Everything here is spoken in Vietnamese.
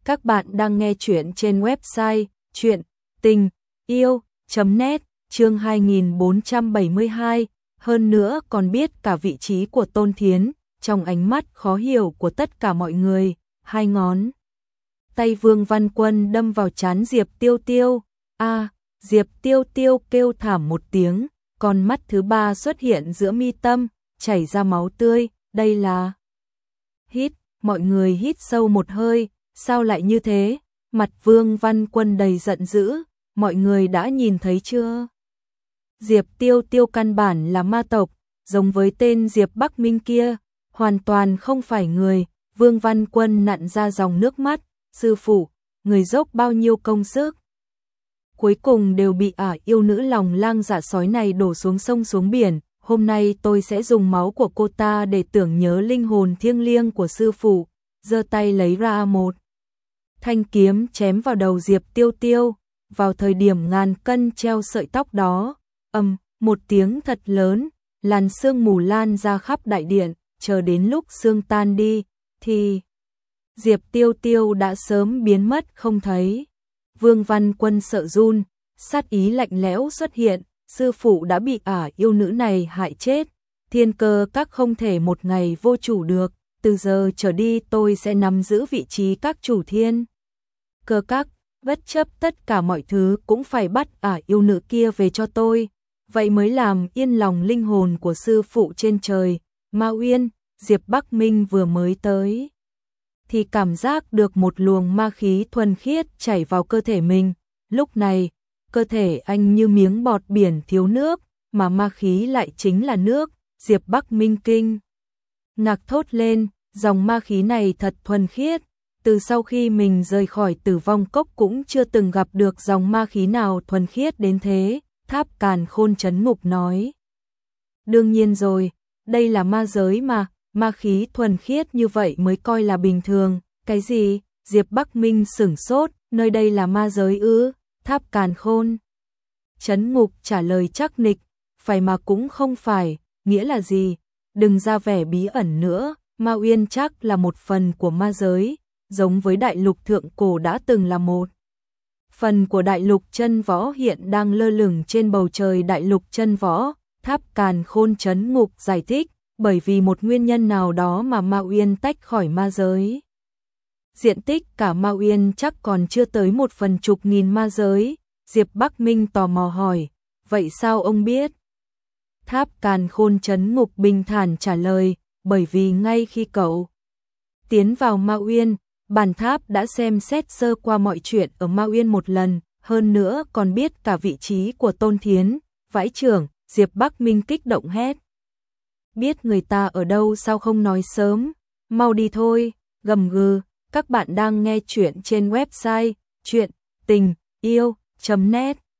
Các bạn đang nghe chuyện trên website chuyện tình yêu.net chương 2472, hơn nữa còn biết cả vị trí của Tôn Thiến, trong ánh mắt khó hiểu của tất cả mọi người, hai ngón tay Vương Văn Quân đâm vào trán Diệp Tiêu Tiêu. Diệp Tiêu Tiêu kêu thảm một tiếng, con mắt thứ ba xuất hiện giữa mi tâm, chảy ra máu tươi, đây là... mọi người hít sâu một hơi, sao lại như thế? Mặt Vương Văn Quân đầy giận dữ, mọi người đã nhìn thấy chưa? Diệp Tiêu Tiêu căn bản là ma tộc, giống với tên Diệp Bắc Minh kia, hoàn toàn không phải người. Vương Văn Quân nặn ra dòng nước mắt, sư phụ, người dốc bao nhiêu công sức, cuối cùng đều bị yêu nữ lòng lang dạ sói này đổ xuống sông xuống biển. Hôm nay tôi sẽ dùng máu của cô ta để tưởng nhớ linh hồn thiêng liêng của sư phụ. Giơ tay lấy ra một thanh kiếm chém vào đầu Diệp Tiêu Tiêu. Vào thời điểm ngàn cân treo sợi tóc đó, một tiếng thật lớn, làn sương mù lan ra khắp đại điện. Chờ đến lúc sương tan đi thì Diệp Tiêu Tiêu đã sớm biến mất không thấy. Vương Văn Quân sợ run, sát ý lạnh lẽo xuất hiện. Sư phụ đã bị yêu nữ này hại chết. Thiên Cơ Các không thể một ngày vô chủ được. Từ giờ trở đi tôi sẽ nắm giữ vị trí các chủ Thiên Cơ Các, bất chấp tất cả mọi thứ cũng phải bắt yêu nữ kia về cho tôi. Vậy mới làm yên lòng linh hồn của sư phụ trên trời. Ma Uyên, Diệp Bắc Minh vừa mới tới thì cảm giác được một luồng ma khí thuần khiết chảy vào cơ thể mình. Lúc này, cơ thể anh như miếng bọt biển thiếu nước, mà ma khí lại chính là nước. Diệp Bắc Minh kinh ngạc thốt lên, dòng ma khí này thật thuần khiết. Từ sau khi mình rời khỏi Tử Vong Cốc cũng chưa từng gặp được dòng ma khí nào thuần khiết đến thế. Tháp Càn Khôn trấn ngục nói. Đương nhiên rồi, đây là ma giới mà, ma khí thuần khiết như vậy mới coi là bình thường. Cái gì? Diệp Bắc Minh sửng sốt, nơi đây là ma giới ư? Tháp Càn Khôn trấn ngục trả lời chắc nịch, phải mà cũng không phải, nghĩa là gì? Đừng ra vẻ bí ẩn nữa, Ma Uyên chắc là một phần của ma giới, giống với đại lục thượng cổ đã từng là một phần của đại lục chân võ hiện đang lơ lửng trên bầu trời đại lục chân võ. Tháp Càn Khôn trấn ngục giải thích, bởi vì một nguyên nhân nào đó mà Ma Uyên tách khỏi ma giới. Diện tích cả Ma Uyên chắc còn chưa tới 1/10.000 ma giới. Diệp Bắc Minh tò mò hỏi, vậy sao ông biết? Tháp Càn Khôn trấn ngục bình thản trả lời, bởi vì ngay khi cậu tiến vào Ma Uyên, bản tháp đã xem xét sơ qua mọi chuyện ở Ma Uyên một lần, hơn nữa còn biết cả vị trí của Tôn Thiến, vãi chưởng. Diệp Bắc Minh kích động hét. Biết người ta ở đâu sao không nói sớm, mau đi thôi. Gầm gừ. Các bạn đang nghe chuyện trên website chuyện tình yêu.net